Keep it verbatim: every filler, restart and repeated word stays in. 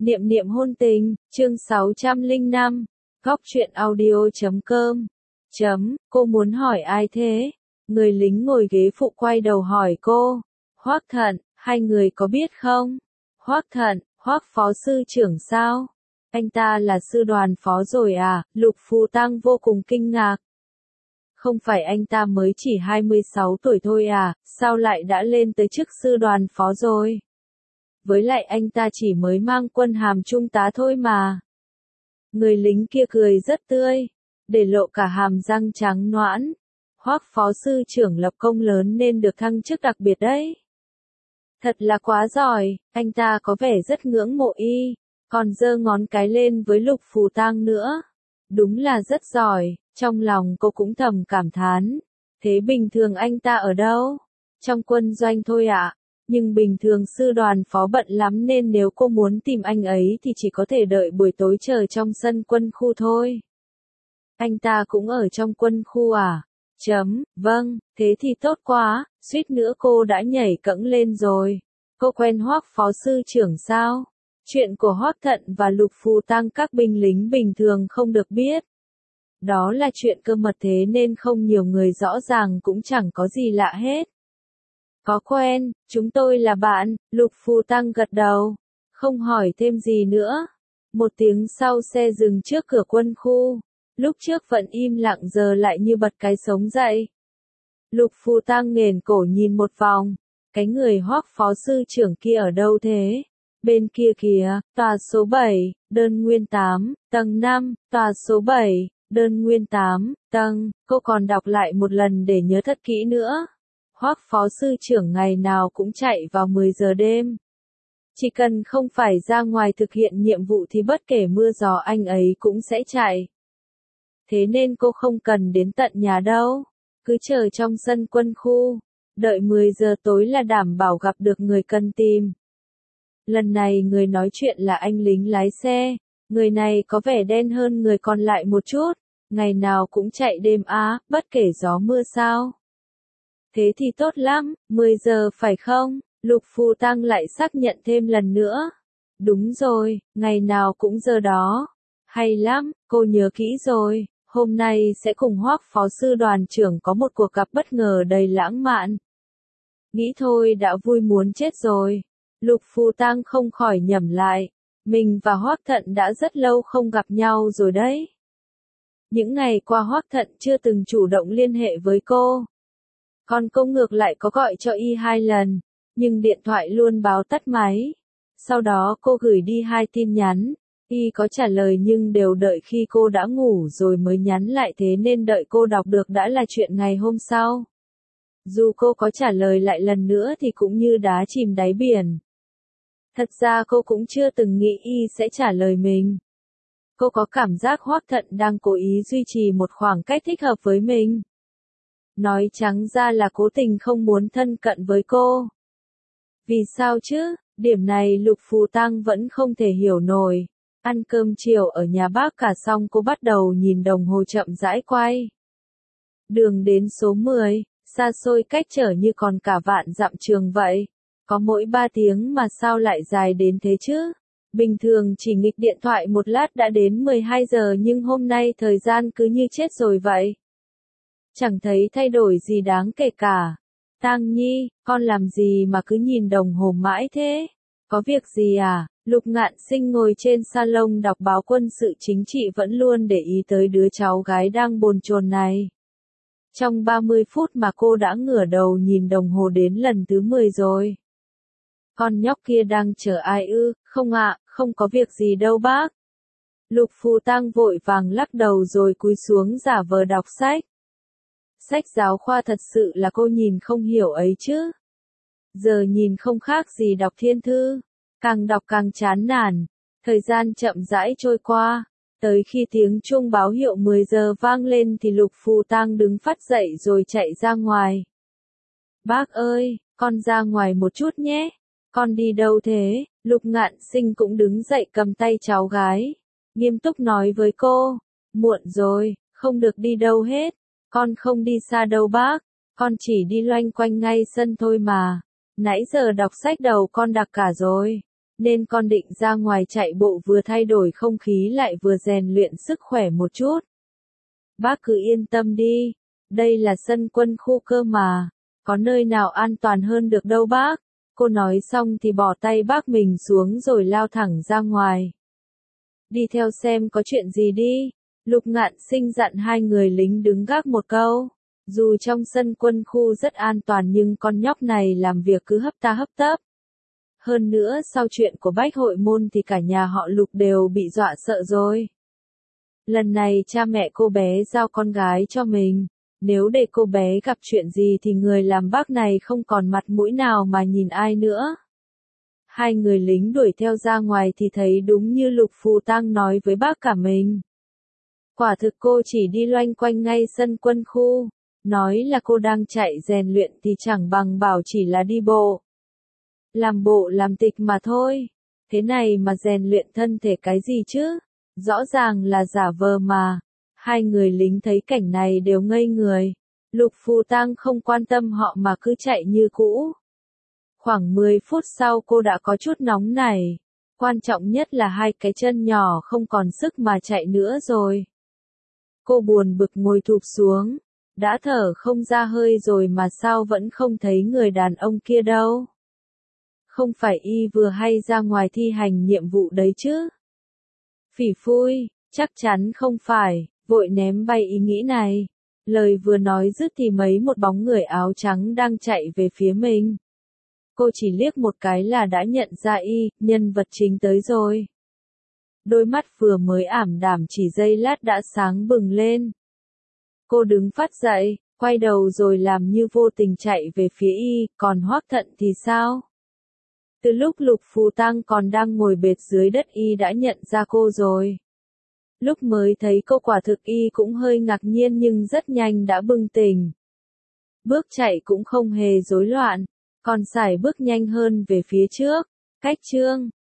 Niệm niệm hôn tình, chương sáu trăm lẻ năm, góc truyện audio chấm com. Chấm, cô muốn hỏi ai thế? Người lính ngồi ghế phụ quay đầu hỏi cô. Hoắc Thận, hai người có biết không? Hoắc Thận, Hoắc phó sư trưởng sao? Anh ta là sư đoàn phó rồi à? Lục Phù Tăng vô cùng kinh ngạc. Không phải anh ta mới chỉ hai mươi sáu tuổi thôi à, sao lại đã lên tới chức sư đoàn phó rồi? Với lại anh ta chỉ mới mang quân hàm trung tá thôi mà. Người lính kia cười rất tươi, để lộ cả hàm răng trắng nõn. Hoắc phó sư trưởng lập công lớn nên được thăng chức đặc biệt đấy. Thật là quá giỏi, anh ta có vẻ rất ngưỡng mộ y, còn giơ ngón cái lên với Lục Phù Tăng nữa. Đúng là rất giỏi, trong lòng cô cũng thầm cảm thán. Thế bình thường anh ta ở đâu? Trong quân doanh thôi ạ. Nhưng bình thường sư đoàn phó bận lắm nên nếu cô muốn tìm anh ấy thì chỉ có thể đợi buổi tối chờ trong sân quân khu thôi. Anh ta cũng ở trong quân khu à? Chấm, vâng, thế thì tốt quá, suýt nữa cô đã nhảy cẫng lên rồi. Cô quen Hoắc phó sư trưởng sao? Chuyện của Hoắc Thận và Lục Phù Tăng các binh lính bình thường không được biết. Đó là chuyện cơ mật thế nên không nhiều người rõ ràng cũng chẳng có gì lạ hết. Có quen, chúng tôi là bạn, Lục Phù Tăng gật đầu, không hỏi thêm gì nữa. Một tiếng sau xe dừng trước cửa quân khu, lúc trước vẫn im lặng giờ lại như bật cái sống dậy. Lục Phù Tăng nghển cổ nhìn một vòng, cái người Hoắc phó sư trưởng kia ở đâu thế? Bên kia kìa, tòa số bảy, đơn nguyên tám, tầng năm, tòa số bảy, đơn nguyên tám, tầng, cô còn đọc lại một lần để nhớ thật kỹ nữa. Hoắc phó sư trưởng ngày nào cũng chạy vào mười giờ đêm. Chỉ cần không phải ra ngoài thực hiện nhiệm vụ thì bất kể mưa gió anh ấy cũng sẽ chạy. Thế nên cô không cần đến tận nhà đâu, cứ chờ trong sân quân khu, đợi mười giờ tối là đảm bảo gặp được người cần tìm. Lần này người nói chuyện là anh lính lái xe, người này có vẻ đen hơn người còn lại một chút, ngày nào cũng chạy đêm á, bất kể gió mưa sao. Thế thì tốt lắm, mười giờ phải không? Lục Phù Tăng lại xác nhận thêm lần nữa. Đúng rồi, ngày nào cũng giờ đó. Hay lắm, cô nhớ kỹ rồi, hôm nay sẽ cùng Hoắc phó sư đoàn trưởng có một cuộc gặp bất ngờ đầy lãng mạn. Nghĩ thôi đã vui muốn chết rồi. Lục Phù Tăng không khỏi nhẩm lại, mình và Hoắc Thận đã rất lâu không gặp nhau rồi đấy. Những ngày qua Hoắc Thận chưa từng chủ động liên hệ với cô. Còn cô ngược lại có gọi cho y hai lần, nhưng điện thoại luôn báo tắt máy. Sau đó cô gửi đi hai tin nhắn, y có trả lời nhưng đều đợi khi cô đã ngủ rồi mới nhắn lại thế nên đợi cô đọc được đã là chuyện ngày hôm sau. Dù cô có trả lời lại lần nữa thì cũng như đá chìm đáy biển. Thật ra cô cũng chưa từng nghĩ y sẽ trả lời mình. Cô có cảm giác Hoắc Thận đang cố ý duy trì một khoảng cách thích hợp với mình. Nói trắng ra là cố tình không muốn thân cận với cô. Vì sao chứ? Điểm này Lục Phù Tăng vẫn không thể hiểu nổi. Ăn cơm chiều ở nhà bác cả xong cô bắt đầu nhìn đồng hồ chậm rãi quay. Đường đến số mười, xa xôi cách trở như còn cả vạn dặm trường vậy. Có mỗi ba tiếng mà sao lại dài đến thế chứ? Bình thường chỉ nghịch điện thoại một lát đã đến mười hai giờ nhưng hôm nay thời gian cứ như chết rồi vậy. Chẳng thấy thay đổi gì đáng kể cả. Tang Nhi, con làm gì mà cứ nhìn đồng hồ mãi thế? Có việc gì à? Lục Ngạn Sinh ngồi trên salon đọc báo quân sự chính trị vẫn luôn để ý tới đứa cháu gái đang bồn chồn này. Trong ba mươi phút mà cô đã ngửa đầu nhìn đồng hồ đến lần thứ mười rồi. Con nhóc kia đang chờ ai ư? Không ạ, không có việc gì đâu bác. Lục Phù Tăng vội vàng lắc đầu rồi cúi xuống giả vờ đọc sách. Sách giáo khoa thật sự là cô nhìn không hiểu ấy chứ. Giờ nhìn không khác gì đọc thiên thư. Càng đọc càng chán nản. Thời gian chậm rãi trôi qua. Tới khi tiếng chuông báo hiệu mười giờ vang lên thì Lục Phù Tăng đứng phắt dậy rồi chạy ra ngoài. Bác ơi, con ra ngoài một chút nhé. Con đi đâu thế? Lục Ngạn Sinh cũng đứng dậy cầm tay cháu gái. Nghiêm túc nói với cô. Muộn rồi, không được đi đâu hết. Con không đi xa đâu bác. Con chỉ đi loanh quanh ngay sân thôi mà. Nãy giờ đọc sách đầu con đặc cả rồi. nên con định ra ngoài chạy bộ vừa thay đổi không khí lại vừa rèn luyện sức khỏe một chút. Bác cứ yên tâm đi, đây là sân quân khu cơ mà, có nơi nào an toàn hơn được đâu bác. Cô nói xong thì bỏ tay bác mình xuống rồi lao thẳng ra ngoài. Đi theo xem có chuyện gì đi. Lục Ngạn Sinh dặn hai người lính đứng gác một câu. Dù trong sân quân khu rất an toàn nhưng con nhóc này làm việc cứ hấp ta hấp tấp. Hơn nữa sau chuyện của Bách Hội Môn thì cả nhà họ Lục đều bị dọa sợ rồi. Lần này cha mẹ cô bé giao con gái cho mình. Nếu để cô bé gặp chuyện gì thì người làm bác này không còn mặt mũi nào mà nhìn ai nữa. Hai người lính đuổi theo ra ngoài thì thấy đúng như Lục Phù Tang nói với bác cả mình. Quả thực cô chỉ đi loanh quanh ngay sân quân khu. Nói là cô đang chạy rèn luyện thì chẳng bằng bảo chỉ là đi bộ. Làm bộ làm tịch mà thôi. Thế này mà rèn luyện thân thể cái gì chứ? Rõ ràng là giả vờ mà. Hai người lính thấy cảnh này đều ngây người. Lục Phù Tang không quan tâm họ mà cứ chạy như cũ. Khoảng mười phút sau cô đã có chút nóng nảy. Quan trọng nhất là hai cái chân nhỏ không còn sức mà chạy nữa rồi. Cô buồn bực ngồi thụp xuống. Đã thở không ra hơi rồi mà sao vẫn không thấy người đàn ông kia đâu. Không phải y vừa hay ra ngoài thi hành nhiệm vụ đấy chứ? Phỉ phui, chắc chắn không phải, vội ném bay ý nghĩ này. Lời vừa nói dứt thì mấy một bóng người áo trắng đang chạy về phía mình. Cô chỉ liếc một cái là đã nhận ra y, nhân vật chính tới rồi. Đôi mắt vừa mới ảm đạm chỉ giây lát đã sáng bừng lên. Cô đứng phát dậy, quay đầu rồi làm như vô tình chạy về phía y, còn Hoắc Thận thì sao? Từ lúc Lục Phù Tang còn đang ngồi bệt dưới đất y đã nhận ra cô rồi. Lúc mới thấy cô quả thực y cũng hơi ngạc nhiên nhưng rất nhanh đã bừng tỉnh. Bước chạy cũng không hề rối loạn, còn sải bước nhanh hơn về phía trước. Cách chương